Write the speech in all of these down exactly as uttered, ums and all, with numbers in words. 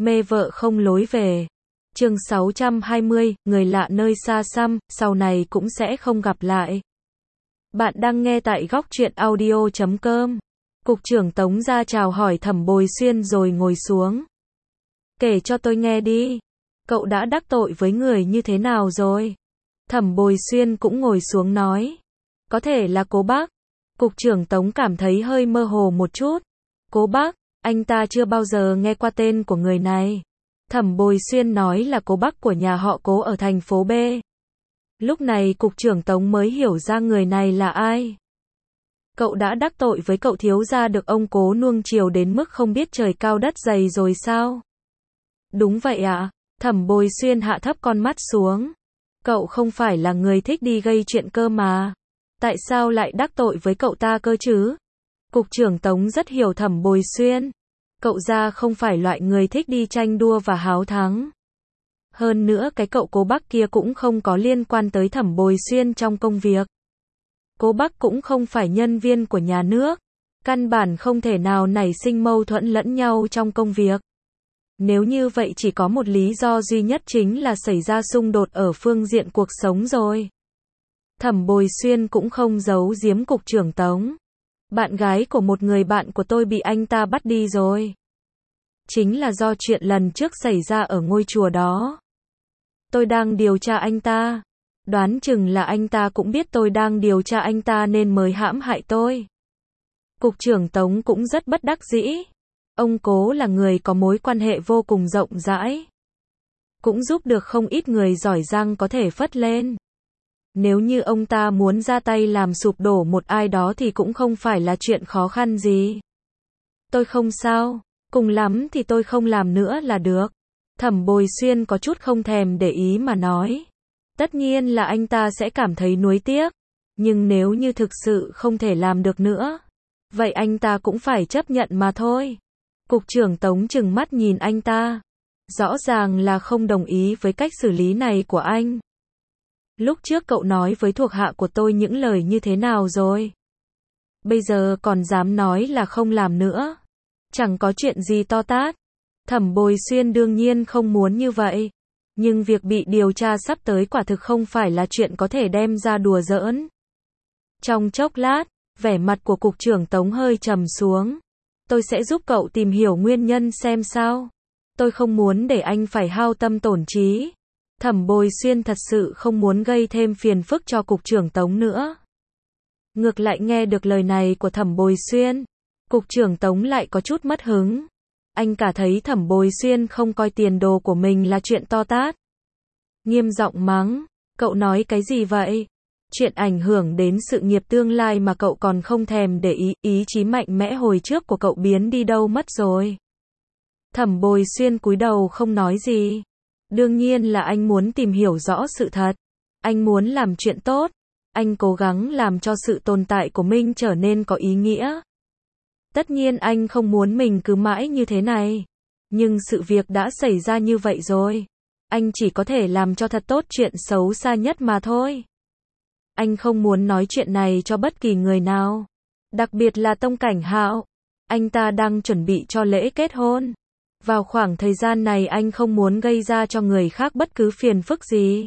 Mê vợ không lối về. Chương sáu trăm hai mươi, người lạ nơi xa xăm, sau này cũng sẽ không gặp lại. Bạn đang nghe tại góc truyện audio chấm com. Cục trưởng Tống ra chào hỏi Thẩm Bồi Xuyên rồi ngồi xuống. Kể cho tôi nghe đi. Cậu đã đắc tội với người như thế nào rồi? Thẩm Bồi Xuyên cũng ngồi xuống nói. Có thể là Cố Bác. Cục trưởng Tống cảm thấy hơi mơ hồ một chút. Cố Bác, anh ta chưa bao giờ nghe qua tên của người này. Thẩm Bồi Xuyên nói là Cố Bác của nhà họ Cố ở thành phố B. Lúc này cục trưởng Tống mới hiểu ra người này là ai. Cậu đã đắc tội với cậu thiếu gia được ông Cố nuông chiều đến mức không biết trời cao đất dày rồi sao? Đúng vậy ạ. Thẩm Bồi Xuyên hạ thấp con mắt xuống. Cậu không phải là người thích đi gây chuyện cơ mà. Tại sao lại đắc tội với cậu ta cơ chứ? Cục trưởng Tống rất hiểu Thẩm Bồi Xuyên. Cậu ra không phải loại người thích đi tranh đua và háo thắng. Hơn nữa cái cậu Cố Bác kia cũng không có liên quan tới Thẩm Bồi Xuyên trong công việc. Cố Bác cũng không phải nhân viên của nhà nước. Căn bản không thể nào nảy sinh mâu thuẫn lẫn nhau trong công việc. Nếu như vậy chỉ có một lý do duy nhất chính là xảy ra xung đột ở phương diện cuộc sống rồi. Thẩm Bồi Xuyên cũng không giấu giếm cục trưởng Tống. Bạn gái của một người bạn của tôi bị anh ta bắt đi rồi. Chính là do chuyện lần trước xảy ra ở ngôi chùa đó. Tôi đang điều tra anh ta. Đoán chừng là anh ta cũng biết tôi đang điều tra anh ta nên mới hãm hại tôi. Cục trưởng Tống cũng rất bất đắc dĩ. Ông Cố là người có mối quan hệ vô cùng rộng rãi. Cũng giúp được không ít người giỏi giang có thể phất lên. Nếu như ông ta muốn ra tay làm sụp đổ một ai đó thì cũng không phải là chuyện khó khăn gì. Tôi không sao, cùng lắm thì tôi không làm nữa là được. Thẩm Bồi Xuyên có chút không thèm để ý mà nói. Tất nhiên là anh ta sẽ cảm thấy nuối tiếc. Nhưng nếu như thực sự không thể làm được nữa, vậy anh ta cũng phải chấp nhận mà thôi. Cục trưởng Tống trừng mắt nhìn anh ta. Rõ ràng là không đồng ý với cách xử lý này của anh. Lúc trước cậu nói với thuộc hạ của tôi những lời như thế nào rồi? Bây giờ còn dám nói là không làm nữa. Chẳng có chuyện gì to tát. Thẩm Bồi Xuyên đương nhiên không muốn như vậy. Nhưng việc bị điều tra sắp tới quả thực không phải là chuyện có thể đem ra đùa giỡn. Trong chốc lát, vẻ mặt của cục trưởng Tống hơi trầm xuống. Tôi sẽ giúp cậu tìm hiểu nguyên nhân xem sao. Tôi không muốn để anh phải hao tâm tổn trí. Thẩm Bồi Xuyên thật sự không muốn gây thêm phiền phức cho cục trưởng Tống nữa. Ngược lại nghe được lời này của Thẩm Bồi Xuyên, cục trưởng Tống lại có chút mất hứng. Anh cả thấy Thẩm Bồi Xuyên không coi tiền đồ của mình là chuyện to tát. Nghiêm giọng mắng, cậu nói cái gì vậy? Chuyện ảnh hưởng đến sự nghiệp tương lai mà cậu còn không thèm để ý, ý chí mạnh mẽ hồi trước của cậu biến đi đâu mất rồi? Thẩm Bồi Xuyên cúi đầu không nói gì. Đương nhiên là anh muốn tìm hiểu rõ sự thật. Anh muốn làm chuyện tốt. Anh cố gắng làm cho sự tồn tại của mình trở nên có ý nghĩa. Tất nhiên anh không muốn mình cứ mãi như thế này. Nhưng sự việc đã xảy ra như vậy rồi. Anh chỉ có thể làm cho thật tốt chuyện xấu xa nhất mà thôi. Anh không muốn nói chuyện này cho bất kỳ người nào. Đặc biệt là Tông Cảnh Hạo. Anh ta đang chuẩn bị cho lễ kết hôn. Vào khoảng thời gian này anh không muốn gây ra cho người khác bất cứ phiền phức gì.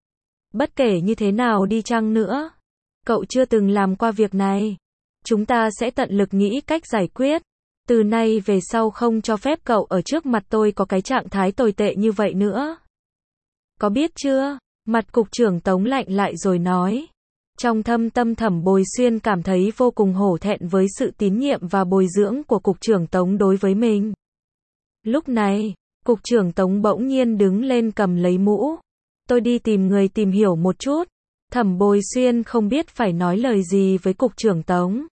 Bất kể như thế nào đi chăng nữa, cậu chưa từng làm qua việc này. Chúng ta sẽ tận lực nghĩ cách giải quyết. Từ nay về sau không cho phép cậu ở trước mặt tôi có cái trạng thái tồi tệ như vậy nữa. Có biết chưa? Mặt cục trưởng Tống lạnh lại rồi nói. Trong thâm tâm Thẩm Bồi Xuyên cảm thấy vô cùng hổ thẹn với sự tín nhiệm và bồi dưỡng của cục trưởng Tống đối với mình. Lúc này, cục trưởng Tống bỗng nhiên đứng lên cầm lấy mũ. Tôi đi tìm người tìm hiểu một chút. Thẩm Bồi Xuyên không biết phải nói lời gì với cục trưởng Tống.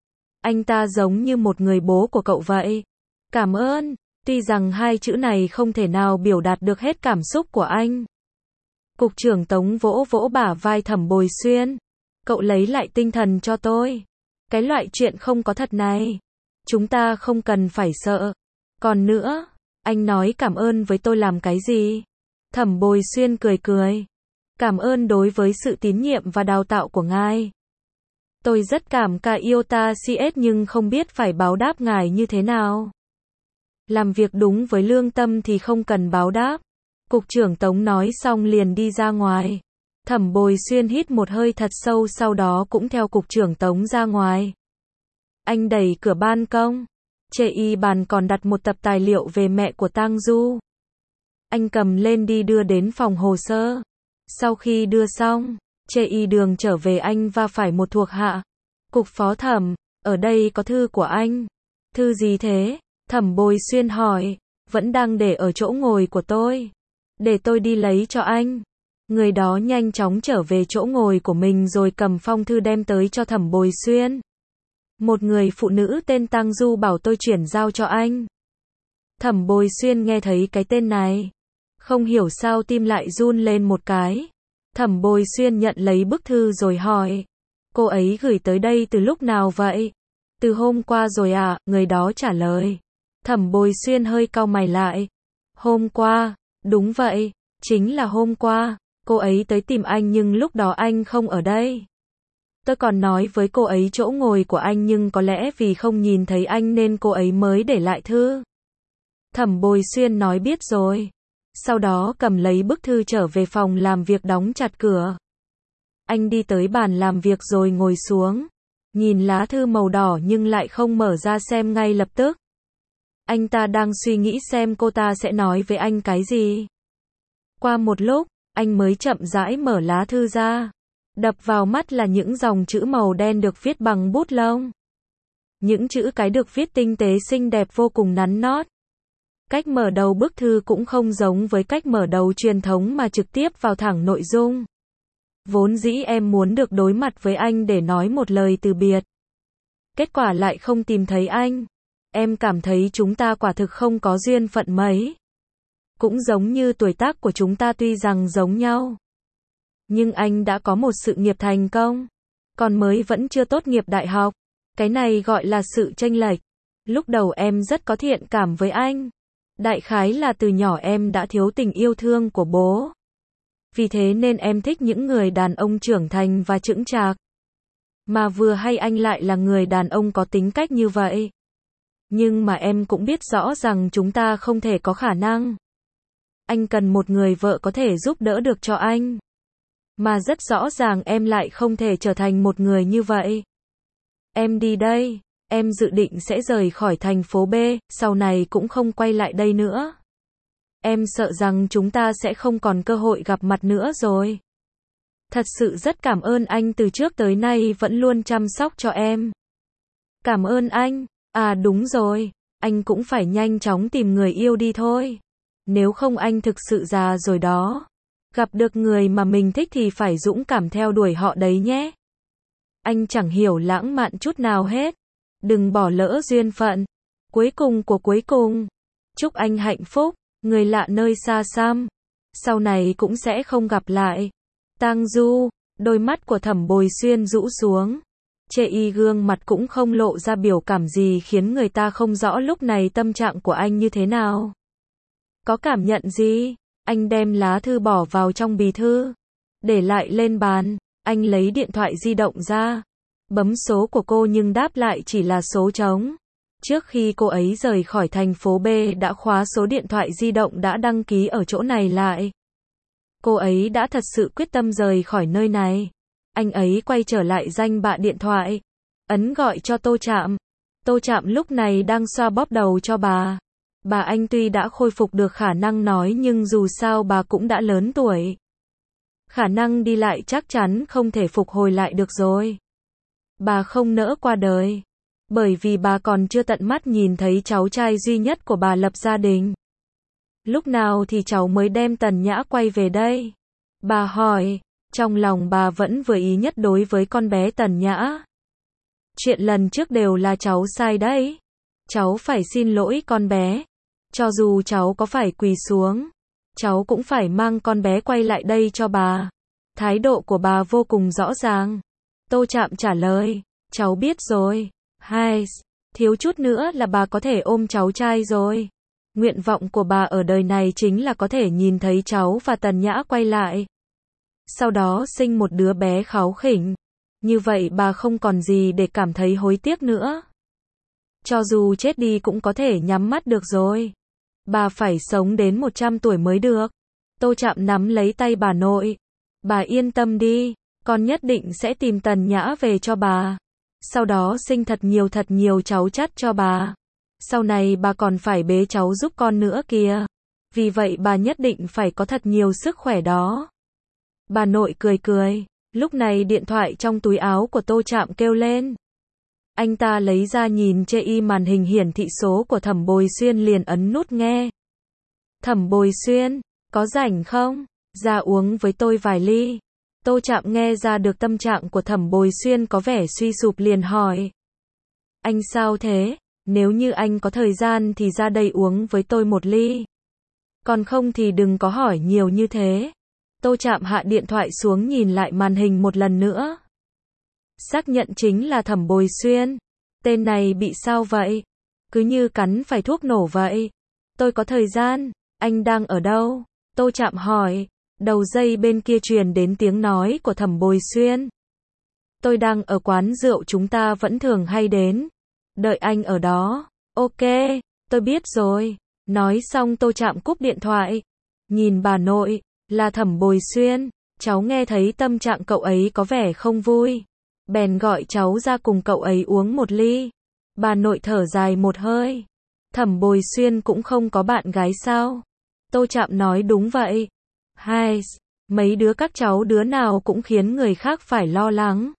Anh ta giống như một người bố của cậu vậy. Cảm ơn. Tuy rằng hai chữ này không thể nào biểu đạt được hết cảm xúc của anh. Cục trưởng Tống vỗ vỗ bả vai Thẩm Bồi Xuyên. Cậu lấy lại tinh thần cho tôi. Cái loại chuyện không có thật này, chúng ta không cần phải sợ. Còn nữa, anh nói cảm ơn với tôi làm cái gì? Thẩm Bồi Xuyên cười cười. Cảm ơn đối với sự tín nhiệm và đào tạo của ngài. Tôi rất cảm ca Iota xê ét nhưng không biết phải báo đáp ngài như thế nào. Làm việc đúng với lương tâm thì không cần báo đáp. Cục trưởng Tống nói xong liền đi ra ngoài. Thẩm Bồi Xuyên hít một hơi thật sâu sau đó cũng theo cục trưởng Tống ra ngoài. Anh đẩy cửa ban công. Trên y bàn còn đặt một tập tài liệu về mẹ của Tang Du. Anh cầm lên đi đưa đến phòng hồ sơ. Sau khi đưa xong, trên y đường trở về anh va phải một thuộc hạ. Cục phó thẩm, ở đây có thư của anh. Thư gì thế? Thẩm Bồi Xuyên hỏi. Vẫn đang để ở chỗ ngồi của tôi. Để tôi đi lấy cho anh. Người đó nhanh chóng trở về chỗ ngồi của mình rồi cầm phong thư đem tới cho Thẩm Bồi Xuyên. Một người phụ nữ tên Tang Du bảo tôi chuyển giao cho anh. Thẩm Bồi Xuyên nghe thấy cái tên này. Không hiểu sao tim lại run lên một cái. Thẩm Bồi Xuyên nhận lấy bức thư rồi hỏi. Cô ấy gửi tới đây từ lúc nào vậy? Từ hôm qua rồi à, người đó trả lời. Thẩm Bồi Xuyên hơi cau mày lại. Hôm qua, đúng vậy, chính là hôm qua. Cô ấy tới tìm anh nhưng lúc đó anh không ở đây. Tôi còn nói với cô ấy chỗ ngồi của anh nhưng có lẽ vì không nhìn thấy anh nên cô ấy mới để lại thư. Thẩm Bồi Xuyên nói biết rồi. Sau đó cầm lấy bức thư trở về phòng làm việc đóng chặt cửa. Anh đi tới bàn làm việc rồi ngồi xuống. Nhìn lá thư màu đỏ nhưng lại không mở ra xem ngay lập tức. Anh ta đang suy nghĩ xem cô ta sẽ nói với anh cái gì. Qua một lúc, anh mới chậm rãi mở lá thư ra. Đập vào mắt là những dòng chữ màu đen được viết bằng bút lông. Những chữ cái được viết tinh tế xinh đẹp vô cùng nắn nót. Cách mở đầu bức thư cũng không giống với cách mở đầu truyền thống mà trực tiếp vào thẳng nội dung. Vốn dĩ em muốn được đối mặt với anh để nói một lời từ biệt. Kết quả lại không tìm thấy anh. Em cảm thấy chúng ta quả thực không có duyên phận mấy. Cũng giống như tuổi tác của chúng ta tuy rằng giống nhau. Nhưng anh đã có một sự nghiệp thành công. Còn mới vẫn chưa tốt nghiệp đại học. Cái này gọi là sự chênh lệch. Lúc đầu em rất có thiện cảm với anh. Đại khái là từ nhỏ em đã thiếu tình yêu thương của bố. Vì thế nên em thích những người đàn ông trưởng thành và chững chạc. Mà vừa hay anh lại là người đàn ông có tính cách như vậy. Nhưng mà em cũng biết rõ rằng chúng ta không thể có khả năng. Anh cần một người vợ có thể giúp đỡ được cho anh. Mà rất rõ ràng em lại không thể trở thành một người như vậy. Em đi đây, em dự định sẽ rời khỏi thành phố B, sau này cũng không quay lại đây nữa. Em sợ rằng chúng ta sẽ không còn cơ hội gặp mặt nữa rồi. Thật sự rất cảm ơn anh từ trước tới nay vẫn luôn chăm sóc cho em. Cảm ơn anh, à đúng rồi, anh cũng phải nhanh chóng tìm người yêu đi thôi. Nếu không anh thực sự già rồi đó. Gặp được người mà mình thích thì phải dũng cảm theo đuổi họ đấy nhé. Anh chẳng hiểu lãng mạn chút nào hết. Đừng bỏ lỡ duyên phận. Cuối cùng của cuối cùng. Chúc anh hạnh phúc. Người lạ nơi xa xăm. Sau này cũng sẽ không gặp lại. Tang Du. Đôi mắt của Thẩm Bồi Xuyên rũ xuống. Chê y gương mặt cũng không lộ ra biểu cảm gì khiến người ta không rõ lúc này tâm trạng của anh như thế nào. Có cảm nhận gì? Anh đem lá thư bỏ vào trong bì thư. Để lại lên bàn. Anh lấy điện thoại di động ra. Bấm số của cô nhưng đáp lại chỉ là số trống. Trước khi cô ấy rời khỏi thành phố B đã khóa số điện thoại di động đã đăng ký ở chỗ này lại. Cô ấy đã thật sự quyết tâm rời khỏi nơi này. Anh ấy quay trở lại danh bạ điện thoại. Ấn gọi cho Tô Trạm. Tô Trạm lúc này đang xoa bóp đầu cho bà. Bà anh tuy đã khôi phục được khả năng nói nhưng dù sao bà cũng đã lớn tuổi. Khả năng đi lại chắc chắn không thể phục hồi lại được rồi. Bà không nỡ qua đời. Bởi vì bà còn chưa tận mắt nhìn thấy cháu trai duy nhất của bà lập gia đình. Lúc nào thì cháu mới đem Tần Nhã quay về đây? Bà hỏi. Trong lòng bà vẫn vừa ý nhất đối với con bé Tần Nhã. Chuyện lần trước đều là cháu sai đấy. Cháu phải xin lỗi con bé. Cho dù cháu có phải quỳ xuống, cháu cũng phải mang con bé quay lại đây cho bà. Thái độ của bà vô cùng rõ ràng. Tô Trạm trả lời. Cháu biết rồi. Hai, thiếu chút nữa là bà có thể ôm cháu trai rồi. Nguyện vọng của bà ở đời này chính là có thể nhìn thấy cháu và Tần Nhã quay lại. Sau đó sinh một đứa bé kháu khỉnh. Như vậy bà không còn gì để cảm thấy hối tiếc nữa. Cho dù chết đi cũng có thể nhắm mắt được rồi. Bà phải sống đến một trăm tuổi mới được. Tô Trạm nắm lấy tay bà nội. Bà yên tâm đi, con nhất định sẽ tìm Tần Nhã về cho bà. Sau đó sinh thật nhiều thật nhiều cháu chắt cho bà. Sau này bà còn phải bế cháu giúp con nữa kìa. Vì vậy bà nhất định phải có thật nhiều sức khỏe đó. Bà nội cười cười. Lúc này điện thoại trong túi áo của Tô Trạm kêu lên. Anh ta lấy ra nhìn chê y màn hình hiển thị số của Thẩm Bồi Xuyên liền ấn nút nghe. Thẩm Bồi Xuyên, có rảnh không? Ra uống với tôi vài ly. Tô Trạm nghe ra được tâm trạng của Thẩm Bồi Xuyên có vẻ suy sụp liền hỏi. Anh sao thế? Nếu như anh có thời gian thì ra đây uống với tôi một ly. Còn không thì đừng có hỏi nhiều như thế. Tô Trạm hạ điện thoại xuống nhìn lại màn hình một lần nữa. Xác nhận chính là Thẩm Bồi Xuyên. Tên này bị sao vậy? Cứ như cắn phải thuốc nổ vậy. Tôi có thời gian. Anh đang ở đâu? Tô Trạm hỏi. Đầu dây bên kia truyền đến tiếng nói của Thẩm Bồi Xuyên. Tôi đang ở quán rượu chúng ta vẫn thường hay đến. Đợi anh ở đó. Ok, tôi biết rồi. Nói xong Tô Trạm cúp điện thoại. Nhìn bà nội, là Thẩm Bồi Xuyên. Cháu nghe thấy tâm trạng cậu ấy có vẻ không vui. Bèn gọi cháu ra cùng cậu ấy uống một ly. Bà nội thở dài một hơi. Thẩm Bồi Xuyên cũng không có bạn gái sao? Tô Trạm nói đúng vậy. Hai, mấy đứa các cháu đứa nào cũng khiến người khác phải lo lắng.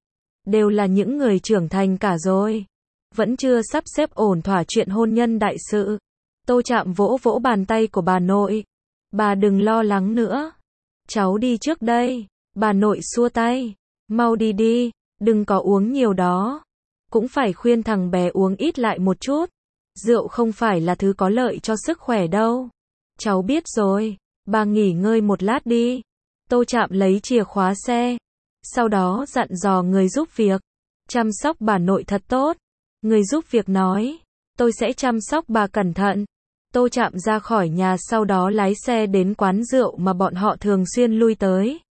Đều là những người trưởng thành cả rồi. Vẫn chưa sắp xếp ổn thỏa chuyện hôn nhân đại sự. Tô Trạm vỗ vỗ bàn tay của bà nội. Bà đừng lo lắng nữa. Cháu đi trước đây. Bà nội xua tay. Mau đi đi, đừng có uống nhiều đó. Cũng phải khuyên thằng bé uống ít lại một chút. Rượu không phải là thứ có lợi cho sức khỏe đâu. Cháu biết rồi, bà nghỉ ngơi một lát đi. Tô Trạm lấy chìa khóa xe. Sau đó dặn dò người giúp việc. Chăm sóc bà nội thật tốt. Người giúp việc nói, tôi sẽ chăm sóc bà cẩn thận. Tô Trạm ra khỏi nhà sau đó lái xe đến quán rượu mà bọn họ thường xuyên lui tới.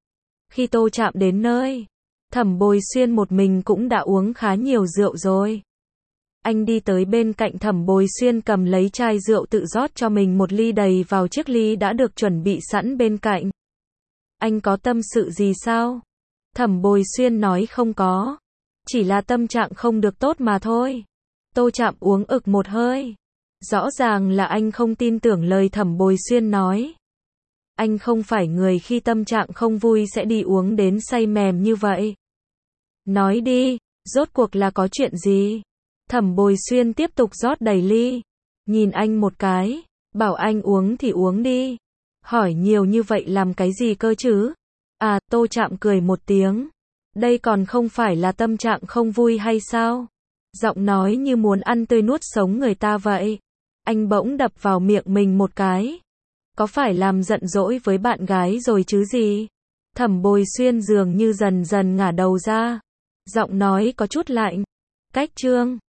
Khi Tô Trạm đến nơi, Thẩm Bồi Xuyên một mình cũng đã uống khá nhiều rượu rồi. Anh đi tới bên cạnh Thẩm Bồi Xuyên cầm lấy chai rượu tự rót cho mình một ly đầy vào chiếc ly đã được chuẩn bị sẵn bên cạnh. Anh có tâm sự gì sao? Thẩm Bồi Xuyên nói không có. Chỉ là tâm trạng không được tốt mà thôi. Tô Trạm uống ực một hơi. Rõ ràng là anh không tin tưởng lời Thẩm Bồi Xuyên nói. Anh không phải người khi tâm trạng không vui sẽ đi uống đến say mềm như vậy. Nói đi, rốt cuộc là có chuyện gì? Thẩm Bồi Xuyên tiếp tục rót đầy ly. Nhìn anh một cái, bảo anh uống thì uống đi. Hỏi nhiều như vậy làm cái gì cơ chứ? À, Tô Trạm cười một tiếng. Đây còn không phải là tâm trạng không vui hay sao? Giọng nói như muốn ăn tươi nuốt sống người ta vậy. Anh bỗng đập vào miệng mình một cái. Có phải làm giận dỗi với bạn gái rồi chứ gì? Thẩm Bồi Xuyên dường như dần dần ngả đầu ra. Giọng nói có chút lạnh. Cách chương